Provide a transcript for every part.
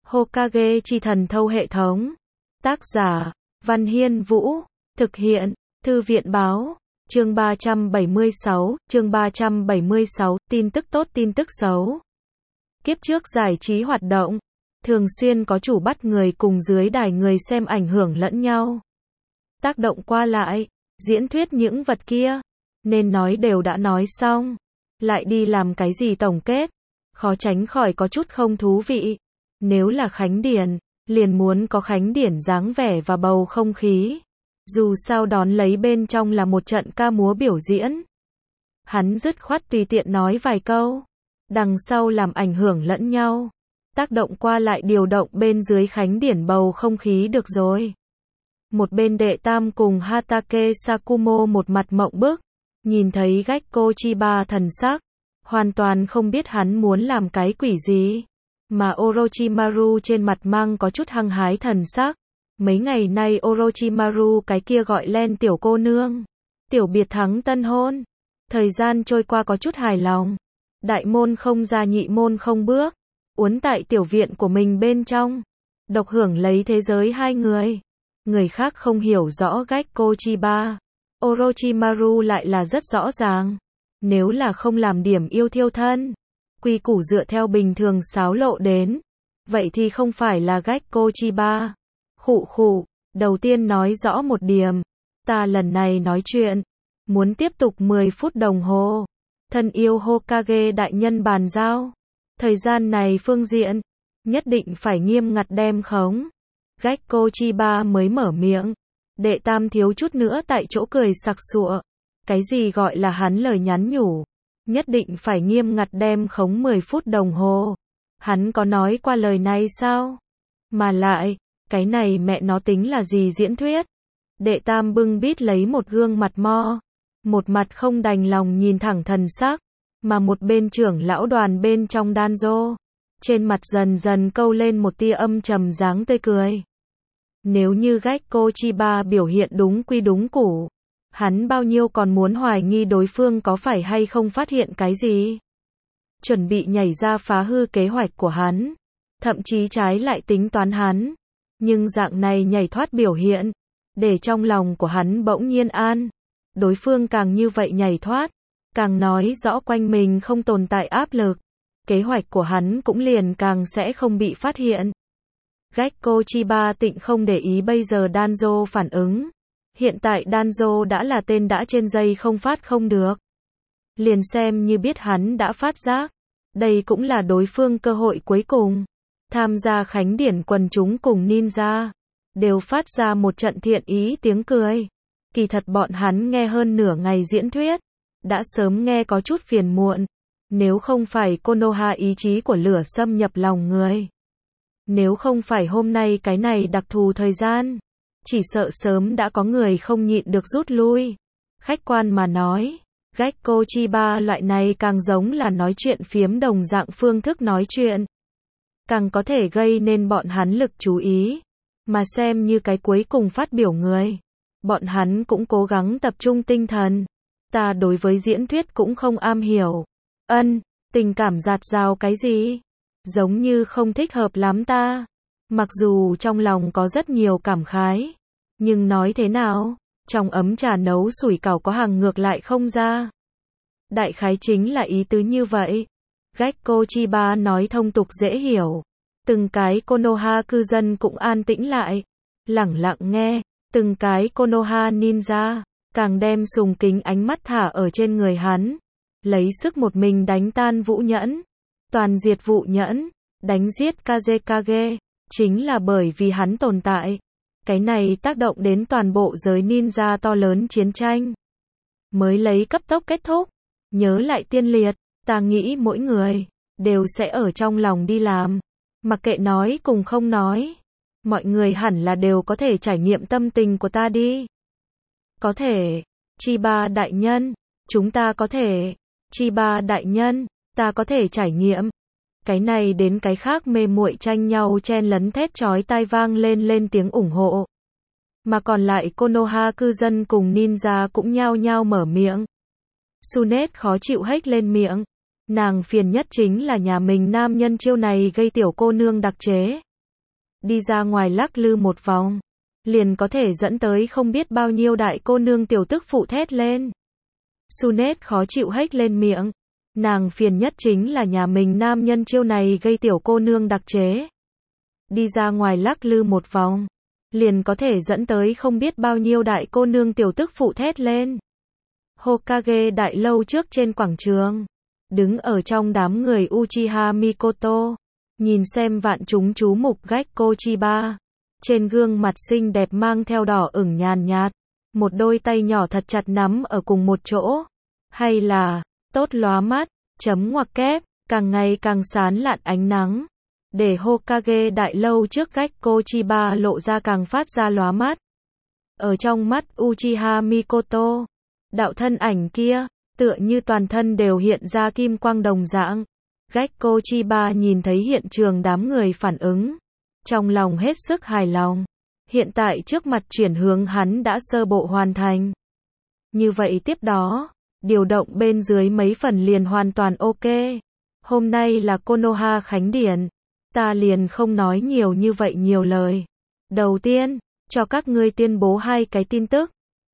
Hokage chi thần thâu hệ thống. Tác giả, Văn Hiên Vũ. Thực hiện, Thư viện báo. Chương 376, chương 376, tin tức tốt tin tức xấu. Kiếp trước giải trí hoạt động, thường xuyên có chủ bắt người cùng dưới đài người xem ảnh hưởng lẫn nhau. Tác động qua lại, diễn thuyết những vật kia, nên nói đều đã nói xong. Lại đi làm cái gì tổng kết, khó tránh khỏi có chút không thú vị. Nếu là khánh điển, liền muốn có khánh điển dáng vẻ và bầu không khí. Dù sao đón lấy bên trong là một trận ca múa biểu diễn. Hắn dứt khoát tùy tiện nói vài câu, đằng sau làm ảnh hưởng lẫn nhau. Tác động qua lại điều động bên dưới khánh điển bầu không khí được rồi. Một bên đệ tam cùng Hatake Sakumo một mặt mộng bức, nhìn thấy Gekko Chiba thần sắc, hoàn toàn không biết hắn muốn làm cái quỷ gì. Mà Orochimaru trên mặt mang có chút hăng hái thần sắc. Mấy ngày nay Orochimaru cái kia gọi len tiểu cô nương, tiểu biệt thắng tân hôn. Thời gian trôi qua có chút hài lòng. Đại môn không ra nhị môn không bước, uốn tại tiểu viện của mình bên trong, độc hưởng lấy thế giới hai người. Người khác không hiểu rõ Gekko Chiba, Orochimaru lại là rất rõ ràng. Nếu là không làm điểm yêu thiêu thân, quy củ dựa theo bình thường xáo lộ đến, vậy thì không phải là Gekko Chiba. Khụ khụ, đầu tiên nói rõ một điểm, ta lần này nói chuyện, muốn tiếp tục 10 phút đồng hồ. Thân yêu Hokage đại nhân bàn giao, thời gian này phương diện, nhất định phải nghiêm ngặt đem khống. Gekko Chiba mới mở miệng, đệ tam thiếu chút nữa tại chỗ cười sặc sụa. Cái gì gọi là hắn lời nhắn nhủ, nhất định phải nghiêm ngặt đem khống 10 phút đồng hồ. Hắn có nói qua lời này sao? Mà lại, cái này mẹ nó tính là gì diễn thuyết? Đệ tam bưng bít lấy một gương mặt mo, một mặt không đành lòng nhìn thẳng thần sắc, mà một bên trưởng lão đoàn bên trong Danzo, trên mặt dần dần câu lên một tia âm trầm dáng tươi cười. Nếu như Gekko Chiba biểu hiện đúng quy đúng củ, hắn bao nhiêu còn muốn hoài nghi đối phương có phải hay không phát hiện cái gì, chuẩn bị nhảy ra phá hư kế hoạch của hắn, thậm chí trái lại tính toán hắn. Nhưng dạng này nhảy thoát biểu hiện, để trong lòng của hắn bỗng nhiên an. Đối phương càng như vậy nhảy thoát, càng nói rõ quanh mình không tồn tại áp lực, kế hoạch của hắn cũng liền càng sẽ không bị phát hiện. Gekko Chiba tịnh không để ý bây giờ Danzo phản ứng. Hiện tại Danzo đã là tên đã trên dây không phát không được. Liền xem như biết hắn đã phát giác, đây cũng là đối phương cơ hội cuối cùng. Tham gia khánh điển quần chúng cùng ninja, đều phát ra một trận thiện ý tiếng cười. Kỳ thật bọn hắn nghe hơn nửa ngày diễn thuyết, đã sớm nghe có chút phiền muộn. Nếu không phải Konoha ý chí của lửa xâm nhập lòng người, nếu không phải hôm nay cái này đặc thù thời gian, chỉ sợ sớm đã có người không nhịn được rút lui. Khách quan mà nói, Gekko Chiba loại này càng giống là nói chuyện phiếm đồng dạng phương thức nói chuyện, càng có thể gây nên bọn hắn lực chú ý. Mà xem như cái cuối cùng phát biểu người, bọn hắn cũng cố gắng tập trung tinh thần. Ta đối với diễn thuyết cũng không am hiểu. Tình cảm dạt dào cái gì? Giống như không thích hợp lắm ta. Mặc dù trong lòng có rất nhiều cảm khái, nhưng nói thế nào, trong ấm trà nấu sủi cảo có hàng ngược lại không ra. Đại khái chính là ý tứ như vậy. Gekko Chiba nói thông tục dễ hiểu. Từng cái Konoha cư dân cũng an tĩnh lại, lẳng lặng nghe. Từng cái Konoha ninja càng đem sùng kính ánh mắt thả ở trên người hắn, lấy sức một mình đánh tan Vũ Nhẫn, toàn diệt Vũ Nhẫn, đánh giết Kazekage, chính là bởi vì hắn tồn tại. Cái này tác động đến toàn bộ giới ninja to lớn chiến tranh, mới lấy cấp tốc kết thúc. Nhớ lại tiên liệt, ta nghĩ mỗi người đều sẽ ở trong lòng đi làm, mặc kệ nói cùng không nói. Mọi người hẳn là đều có thể trải nghiệm tâm tình của ta đi. Có thể. Chiba đại nhân, chúng ta có thể. Chiba đại nhân, ta có thể trải nghiệm. Cái này đến cái khác mê muội tranh nhau chen lấn thét chói tai vang lên tiếng ủng hộ. Mà còn lại Konoha cư dân cùng ninja cũng nhao nhao mở miệng. Sunet khó chịu hếch lên miệng. Nàng phiền nhất chính là nhà mình nam nhân chiêu này gây tiểu cô nương đặc chế. đi ra ngoài lắc lư một vòng, liền có thể dẫn tới không biết bao nhiêu đại cô nương tiểu tức phụ thét lên. Sunet khó chịu hếch lên miệng. Nàng phiền nhất chính là nhà mình nam nhân chiêu này gây tiểu cô nương đặc chế. Đi ra ngoài lắc lư một vòng, liền có thể dẫn tới không biết bao nhiêu đại cô nương tiểu tức phụ thét lên. Hokage đại lâu trước trên quảng trường, đứng ở trong đám người Uchiha Mikoto, nhìn xem vạn chúng chú mục Gekko Chiba. Trên gương mặt xinh đẹp mang theo đỏ ửng nhàn nhạt, một đôi tay nhỏ thật chặt nắm ở cùng một chỗ. Hay là, tốt lóa mắt, chấm ngoặc kép, càng ngày càng sáng lạn ánh nắng. Để Hokage đại lâu trước Gekko Chiba lộ ra càng phát ra lóa mắt. Ở trong mắt Uchiha Mikoto, đạo thân ảnh kia, tựa như toàn thân đều hiện ra kim quang đồng dạng. Gekko Chiba nhìn thấy hiện trường đám người phản ứng, trong lòng hết sức hài lòng. Hiện tại trước mặt chuyển hướng hắn đã sơ bộ hoàn thành. Như vậy tiếp đó, điều động bên dưới mấy phần liền hoàn toàn ok. Hôm nay là Konoha Khánh Điển, ta liền không nói nhiều như vậy nhiều lời. Đầu tiên, cho các ngươi tuyên bố hai cái tin tức.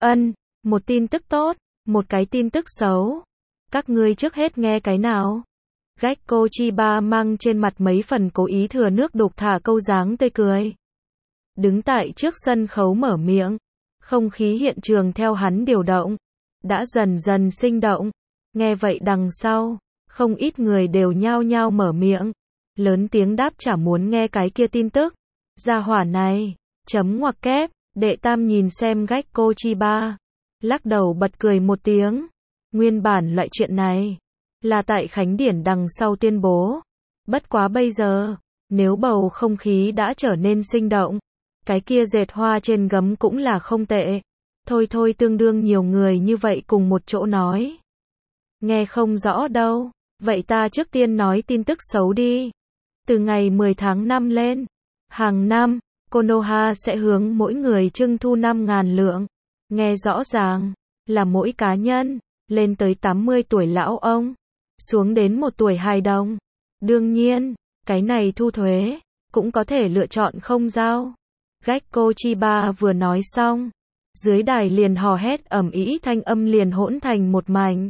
Một tin tức tốt, một cái tin tức xấu. Các ngươi trước hết nghe cái nào? Gekko Chiba mang trên mặt mấy phần cố ý thừa nước đục thả câu dáng tươi cười. Đứng tại trước sân khấu mở miệng, không khí hiện trường theo hắn điều động, đã dần dần sinh động. Nghe vậy đằng sau, không ít người đều nhao nhao mở miệng, lớn tiếng đáp trả muốn nghe cái kia tin tức. Gia hỏa này, chấm ngoặc kép, đệ tam nhìn xem Gekko Chiba, lắc đầu bật cười một tiếng. Nguyên bản loại chuyện này là tại Khánh Điển đằng sau tuyên bố. Bất quá bây giờ, nếu bầu không khí đã trở nên sinh động, cái kia dệt hoa trên gấm cũng là không tệ. Thôi tương đương nhiều người như vậy cùng một chỗ nói. Nghe không rõ đâu, vậy ta trước tiên nói tin tức xấu đi. Từ ngày 10 tháng 5 lên, hàng năm, Konoha sẽ hướng mỗi người trưng thu 5.000 lượng. Nghe rõ ràng, là mỗi cá nhân, lên tới 80 tuổi lão ông, xuống đến 1 tuổi hài đồng. Đương nhiên, cái này thu thuế, cũng có thể lựa chọn không giao. Gekko Chiba vừa nói xong, dưới đài liền hò hét ầm ĩ, thanh âm liền hỗn thành một mảnh.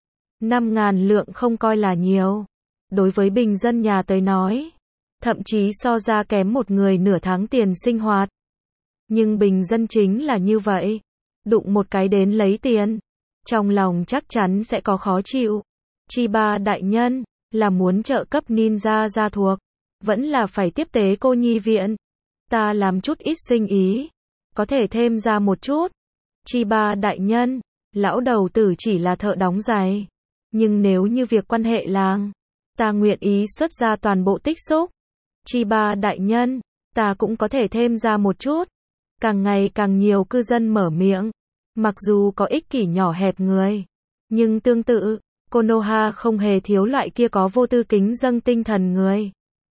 5.000 lượng không coi là nhiều. Đối với bình dân nhà tới nói, thậm chí so ra kém một người nửa tháng tiền sinh hoạt. Nhưng bình dân chính là như vậy. Đụng một cái đến lấy tiền, trong lòng chắc chắn sẽ có khó chịu. Chiba đại nhân, là muốn trợ cấp ninja gia thuộc, vẫn là phải tiếp tế cô nhi viện. Ta làm chút ít sinh ý, có thể thêm ra một chút. Chiba đại nhân, lão đầu tử chỉ là thợ đóng giày, nhưng nếu như việc quan hệ làng, ta nguyện ý xuất ra toàn bộ tích xúc. Chiba đại nhân, ta cũng có thể thêm ra một chút. Càng ngày càng nhiều cư dân mở miệng, mặc dù có ích kỷ nhỏ hẹp người, nhưng tương tự, Konoha không hề thiếu loại kia có vô tư kính dâng tinh thần người.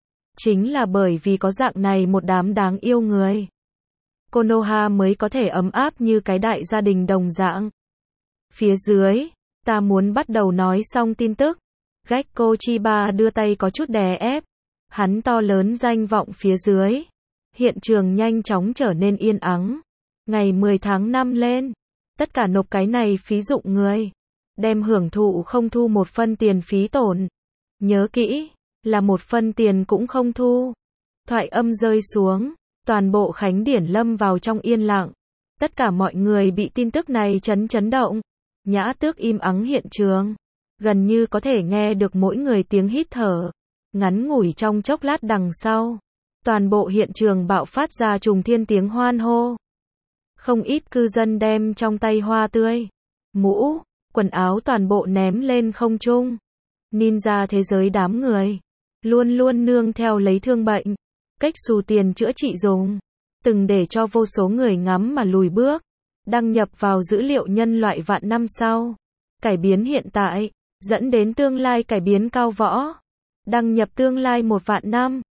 Chính là bởi vì có dạng này một đám đáng yêu người, Konoha mới có thể ấm áp như cái đại gia đình đồng dạng. Phía dưới, ta muốn bắt đầu nói xong tin tức. Gekko Chiba đưa tay có chút đè ép, hắn to lớn danh vọng phía dưới. Hiện trường nhanh chóng trở nên yên ắng. Ngày 10 tháng 5 lên, tất cả nộp cái này phí dụng người, đem hưởng thụ không thu một phân tiền phí tổn. Nhớ kỹ, là một phân tiền cũng không thu. Thoại âm rơi xuống, toàn bộ Khánh Điển lâm vào trong yên lặng. Tất cả mọi người bị tin tức này chấn động. Nhã Tước im ắng hiện trường, gần như có thể nghe được mỗi người tiếng hít thở. Ngắn ngủi trong chốc lát đằng sau, toàn bộ hiện trường bạo phát ra trùng thiên tiếng hoan hô. Không ít cư dân đem trong tay hoa tươi, mũ, quần áo toàn bộ ném lên không trung. Ninja thế giới đám người, luôn luôn nương theo lấy thương bệnh, cách xù tiền chữa trị dùng, từng để cho vô số người ngắm mà lùi bước. Đăng nhập vào dữ liệu nhân loại vạn năm sau, cải biến hiện tại, dẫn đến tương lai cải biến cao võ. Đăng nhập tương lai 1 vạn năm.